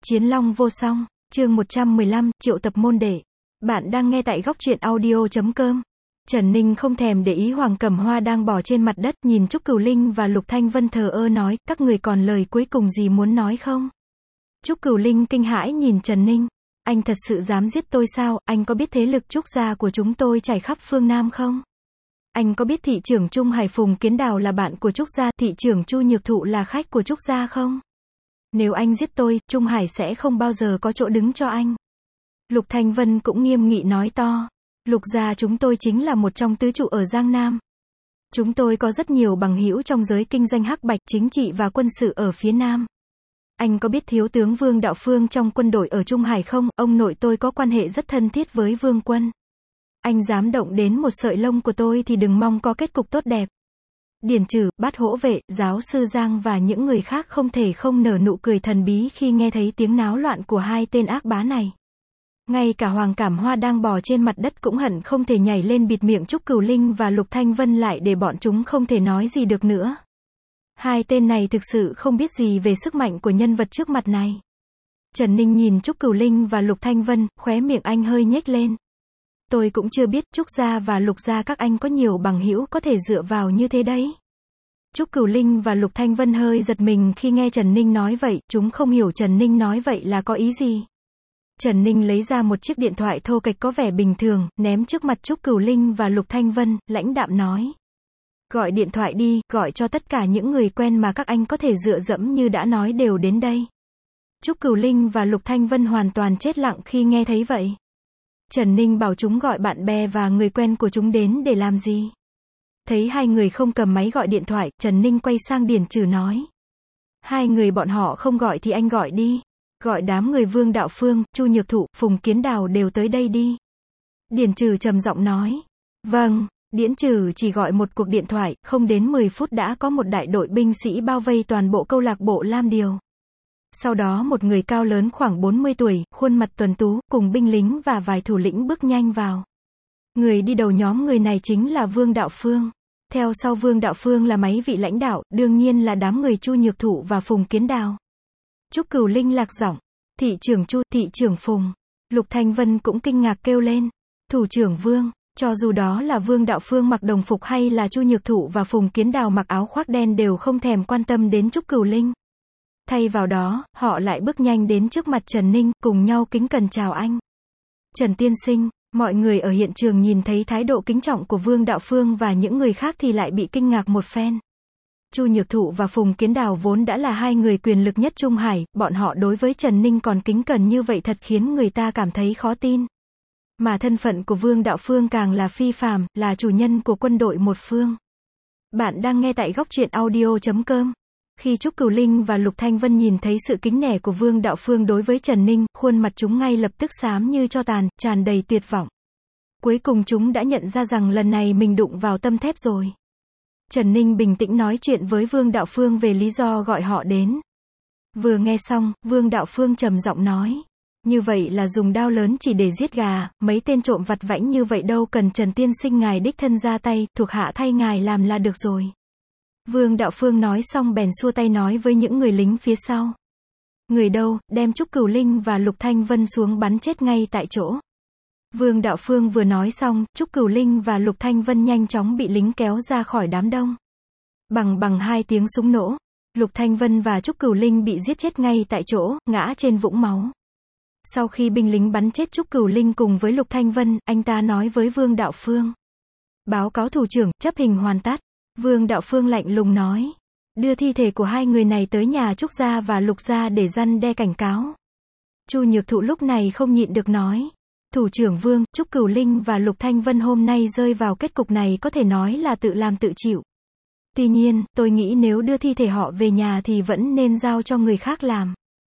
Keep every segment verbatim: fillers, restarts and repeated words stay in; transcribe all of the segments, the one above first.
Chiến Long vô song, chương một trăm mười lăm, triệu tập môn đệ. Bạn đang nghe tại góc truyện audio chấm com. Trần Ninh không thèm để ý Hoàng Cẩm Hoa đang bò trên mặt đất, nhìn Trúc Cửu Linh và Lục Thanh Vân thờ ơ nói, các người còn lời cuối cùng gì muốn nói không? Trúc Cửu Linh kinh hãi nhìn Trần Ninh. Anh thật sự dám giết tôi sao? Anh có biết thế lực Trúc gia của chúng tôi trải khắp phương Nam không? Anh có biết thị trưởng Trung Hải Phùng Kiến Đào là bạn của Trúc gia, thị trưởng Chu Nhược Thụ là khách của Trúc gia không? Nếu anh giết tôi, Trung Hải sẽ không bao giờ có chỗ đứng cho anh. Lục Thanh Vân cũng nghiêm nghị nói to. Lục gia chúng tôi chính là một trong tứ trụ ở Giang Nam. Chúng tôi có rất nhiều bằng hữu trong giới kinh doanh hắc bạch, chính trị và quân sự ở phía Nam. Anh có biết thiếu tướng Vương Đạo Phương trong quân đội ở Trung Hải không? Ông nội tôi có quan hệ rất thân thiết với Vương Quân. Anh dám động đến một sợi lông của tôi thì đừng mong có kết cục tốt đẹp. Điền Trừ, Bát Hỗ Vệ, giáo sư Giang và những người khác không thể không nở nụ cười thần bí khi nghe thấy tiếng náo loạn của hai tên ác bá này. Ngay cả Hoàng Cẩm Hoa đang bò trên mặt đất cũng hận không thể nhảy lên bịt miệng Trúc Cửu Linh và Lục Thanh Vân lại để bọn chúng không thể nói gì được nữa. Hai tên này thực sự không biết gì về sức mạnh của nhân vật trước mặt này. Trần Ninh nhìn Trúc Cửu Linh và Lục Thanh Vân, khóe miệng anh hơi nhếch lên. Tôi cũng chưa biết Trúc gia và Lục gia các anh có nhiều bằng hữu có thể dựa vào như thế đấy. Trúc Cửu Linh và Lục Thanh Vân hơi giật mình khi nghe Trần Ninh nói vậy, chúng không hiểu Trần Ninh nói vậy là có ý gì. Trần Ninh lấy ra một chiếc điện thoại thô kệch có vẻ bình thường, ném trước mặt Trúc Cửu Linh và Lục Thanh Vân, lãnh đạm nói. Gọi điện thoại đi, gọi cho tất cả những người quen mà các anh có thể dựa dẫm như đã nói đều đến đây. Trúc Cửu Linh và Lục Thanh Vân hoàn toàn chết lặng khi nghe thấy vậy. Trần Ninh bảo chúng gọi bạn bè và người quen của chúng đến để làm gì? Thấy hai người không cầm máy gọi điện thoại, Trần Ninh quay sang Điền Trừ nói. Hai người bọn họ không gọi thì anh gọi đi. Gọi đám người Vương Đạo Phương, Chu Nhược Thụ, Phùng Kiến Đào đều tới đây đi. Điền Trừ trầm giọng nói. Vâng. Điền Trừ chỉ gọi một cuộc điện thoại, không đến mười phút đã có một đại đội binh sĩ bao vây toàn bộ câu lạc bộ Lam Điều. Sau đó một người cao lớn khoảng bốn mươi tuổi, khuôn mặt tuấn tú, cùng binh lính và vài thủ lĩnh bước nhanh vào. Người đi đầu nhóm người này chính là Vương Đạo Phương. Theo sau Vương Đạo Phương là mấy vị lãnh đạo, đương nhiên là đám người Chu Nhược Thụ và Phùng Kiến Đào. Trúc Cửu Linh lạc giọng. Thị trưởng Chu, thị trưởng Phùng. Lục Thanh Vân cũng kinh ngạc kêu lên. Thủ trưởng Vương. Cho dù đó là Vương Đạo Phương mặc đồng phục hay là Chu Nhược Thụ và Phùng Kiến Đào mặc áo khoác đen đều không thèm quan tâm đến Trúc Cửu Linh. Thay vào đó, họ lại bước nhanh đến trước mặt Trần Ninh, cùng nhau kính cẩn chào anh. Trần tiên sinh. Mọi người ở hiện trường nhìn thấy thái độ kính trọng của Vương Đạo Phương và những người khác thì lại bị kinh ngạc một phen. Chu Nhược Thụ và Phùng Kiến Đào vốn đã là hai người quyền lực nhất Trung Hải, bọn họ đối với Trần Ninh còn kính cẩn như vậy thật khiến người ta cảm thấy khó tin. Mà thân phận của Vương Đạo Phương càng là phi phàm, là chủ nhân của quân đội một phương. Bạn đang nghe tại góc truyện audio chấm com. Khi Trúc Cửu Linh và Lục Thanh Vân nhìn thấy sự kính nể của Vương Đạo Phương đối với Trần Ninh, khuôn mặt chúng ngay lập tức xám như tro tàn, tràn đầy tuyệt vọng. Cuối cùng chúng đã nhận ra rằng lần này mình đụng vào tâm thép rồi. Trần Ninh bình tĩnh nói chuyện với Vương Đạo Phương về lý do gọi họ đến. Vừa nghe xong, Vương Đạo Phương trầm giọng nói. Như vậy là dùng đao lớn chỉ để giết gà, mấy tên trộm vặt vãnh như vậy đâu cần Trần tiên sinh ngài đích thân ra tay, thuộc hạ thay ngài làm là được rồi. Vương Đạo Phương nói xong bèn xua tay nói với những người lính phía sau. Người đâu, đem Trúc Cửu Linh và Lục Thanh Vân xuống bắn chết ngay tại chỗ. Vương Đạo Phương vừa nói xong, Trúc Cửu Linh và Lục Thanh Vân nhanh chóng bị lính kéo ra khỏi đám đông. Bằng bằng hai tiếng súng nổ, Lục Thanh Vân và Trúc Cửu Linh bị giết chết ngay tại chỗ, ngã trên vũng máu. Sau khi binh lính bắn chết Trúc Cửu Linh cùng với Lục Thanh Vân, anh ta nói với Vương Đạo Phương. Báo cáo thủ trưởng, chấp hình hoàn tất. Vương Đạo Phương lạnh lùng nói. Đưa thi thể của hai người này tới nhà Trúc gia và Lục gia để răn đe cảnh cáo. Chu Nhược Thụ lúc này không nhịn được nói. Thủ trưởng Vương, Trúc Cửu Linh và Lục Thanh Vân hôm nay rơi vào kết cục này có thể nói là tự làm tự chịu. Tuy nhiên, tôi nghĩ nếu đưa thi thể họ về nhà thì vẫn nên giao cho người khác làm.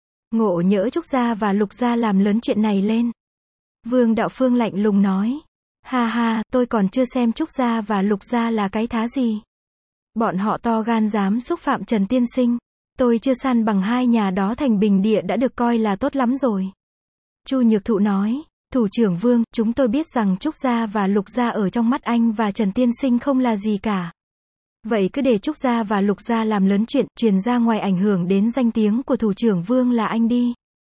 Ngộ nhỡ Trúc gia và Lục gia làm lớn chuyện này lên. Vương Đạo Phương lạnh lùng nói. Ha ha, tôi còn chưa xem Trúc gia và Lục gia là cái thá gì. Bọn họ to gan dám xúc phạm Trần tiên sinh. Tôi chưa san bằng hai nhà đó thành bình địa đã được coi là tốt lắm rồi. Chu Nhược Thụ nói. Thủ trưởng Vương, chúng tôi biết rằng Trúc gia và Lục gia ở trong mắt anh và Trần tiên sinh không là gì cả. Vậy cứ để Trúc gia và Lục gia làm lớn chuyện, truyền ra ngoài ảnh hưởng đến danh tiếng của thủ trưởng Vương là anh đi.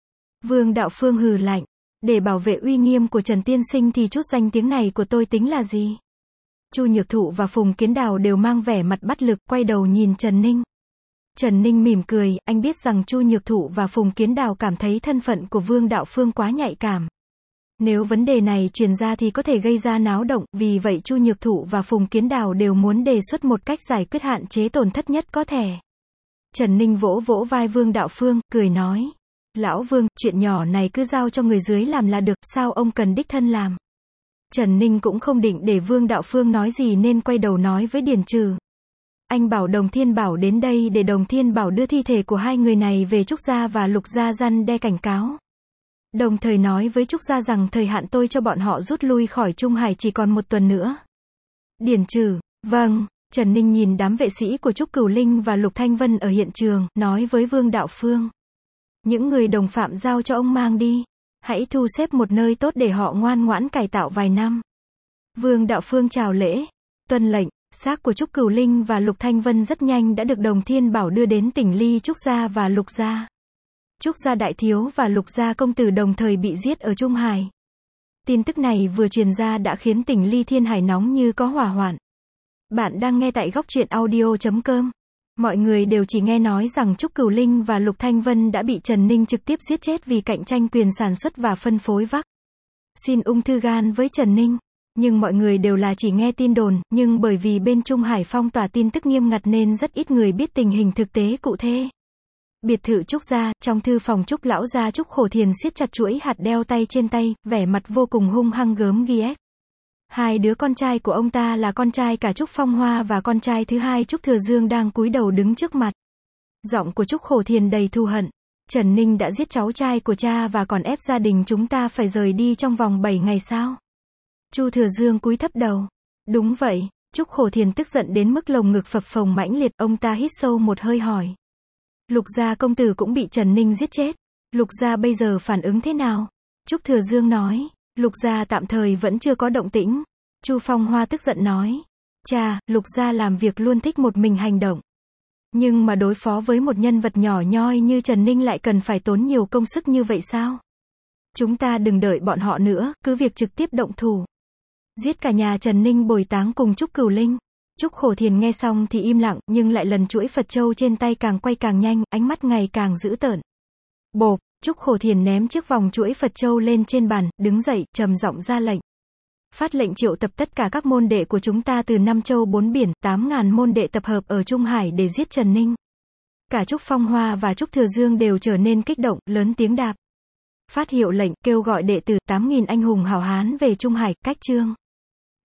Vương Đạo Phương hừ lạnh. Để bảo vệ uy nghiêm của Trần tiên sinh thì chút danh tiếng này của tôi tính là gì? Chu Nhược Thụ và Phùng Kiến Đào đều mang vẻ mặt bất lực, quay đầu nhìn Trần Ninh. Trần Ninh mỉm cười, anh biết rằng Chu Nhược Thụ và Phùng Kiến Đào cảm thấy thân phận của Vương Đạo Phương quá nhạy cảm. Nếu vấn đề này truyền ra thì có thể gây ra náo động, vì vậy Chu Nhược Thụ và Phùng Kiến Đào đều muốn đề xuất một cách giải quyết hạn chế tổn thất nhất có thể. Trần Ninh vỗ vỗ vai Vương Đạo Phương, cười nói. Lão Vương, chuyện nhỏ này cứ giao cho người dưới làm là được, sao ông cần đích thân làm? Trần Ninh cũng không định để Vương Đạo Phương nói gì nên quay đầu nói với Điền Trừ. Anh bảo Đồng Thiên Bảo đến đây để Đồng Thiên Bảo đưa thi thể của hai người này về Trúc Gia và Lục Gia răn đe cảnh cáo. Đồng thời nói với Trúc Gia rằng thời hạn tôi cho bọn họ rút lui khỏi Trung Hải chỉ còn một tuần nữa. Điền Trừ, vâng. Trần Ninh nhìn đám vệ sĩ của Trúc Cửu Linh và Lục Thanh Vân ở hiện trường, nói với Vương Đạo Phương. Những người đồng phạm giao cho ông mang đi. Hãy thu xếp một nơi tốt để họ ngoan ngoãn cải tạo vài năm. Vương Đạo Phương chào lễ. Tuân lệnh. Xác của Trúc Cửu Linh và Lục Thanh Vân rất nhanh đã được Đồng Thiên Bảo đưa đến tỉnh Ly Trúc Gia và Lục Gia. Trúc Gia đại thiếu và Lục Gia công tử đồng thời bị giết ở Trung Hải. Tin tức này vừa truyền ra đã khiến tỉnh Ly Thiên Hải nóng như có hỏa hoạn. Bạn đang nghe tại góc truyện audio chấm com. Mọi người đều chỉ nghe nói rằng Trúc Cửu Linh và Lục Thanh Vân đã bị Trần Ninh trực tiếp giết chết vì cạnh tranh quyền sản xuất và phân phối vắc xin ung thư gan với Trần Ninh. Nhưng mọi người đều là chỉ nghe tin đồn, nhưng bởi vì bên Trung Hải phong tỏa tin tức nghiêm ngặt nên rất ít người biết tình hình thực tế cụ thể. Biệt thự Trúc Gia, trong thư phòng Trúc lão gia Trúc Khổ Thiền siết chặt chuỗi hạt đeo tay trên tay, vẻ mặt vô cùng hung hăng gớm ghiếc. Hai đứa con trai của ông ta là con trai cả Trúc Phong Hoa và con trai thứ hai Trúc Thừa Dương đang cúi đầu đứng trước mặt. Giọng của Trúc Khổ Thiền đầy thù hận. Trần Ninh đã giết cháu trai của cha và còn ép gia đình chúng ta phải rời đi trong vòng bảy ngày sao? Chu Thừa Dương cúi thấp đầu. Đúng vậy. Trúc Khổ Thiền tức giận đến mức lồng ngực phập phồng mãnh liệt, ông ta hít sâu một hơi hỏi. Lục Gia công tử cũng bị Trần Ninh giết chết. Lục Gia bây giờ phản ứng thế nào? Trúc Thừa Dương nói. Lục Gia tạm thời vẫn chưa có động tĩnh. Chu Phong Hoa tức giận nói. Cha, Lục Gia làm việc luôn thích một mình hành động. Nhưng mà đối phó với một nhân vật nhỏ nhoi như Trần Ninh lại cần phải tốn nhiều công sức như vậy sao? Chúng ta đừng đợi bọn họ nữa, cứ việc trực tiếp động thủ. Giết cả nhà Trần Ninh bồi táng cùng Trúc Cửu Linh. Trúc Khổ Thiền nghe xong thì im lặng, nhưng lại lần chuỗi Phật châu trên tay càng quay càng nhanh, ánh mắt ngày càng dữ tợn. Bộp, Trúc Khổ Thiền ném chiếc vòng chuỗi Phật châu lên trên bàn, đứng dậy, trầm giọng ra lệnh. Phát lệnh triệu tập tất cả các môn đệ của chúng ta từ năm châu bốn biển, tám ngàn môn đệ tập hợp ở Trung Hải để giết Trần Ninh. Cả Trúc Phong Hoa và Trúc Thừa Dương đều trở nên kích động, lớn tiếng đạp. Phát hiệu lệnh, kêu gọi đệ tử tám nghìn anh hùng hảo hán về Trung Hải, cách chương.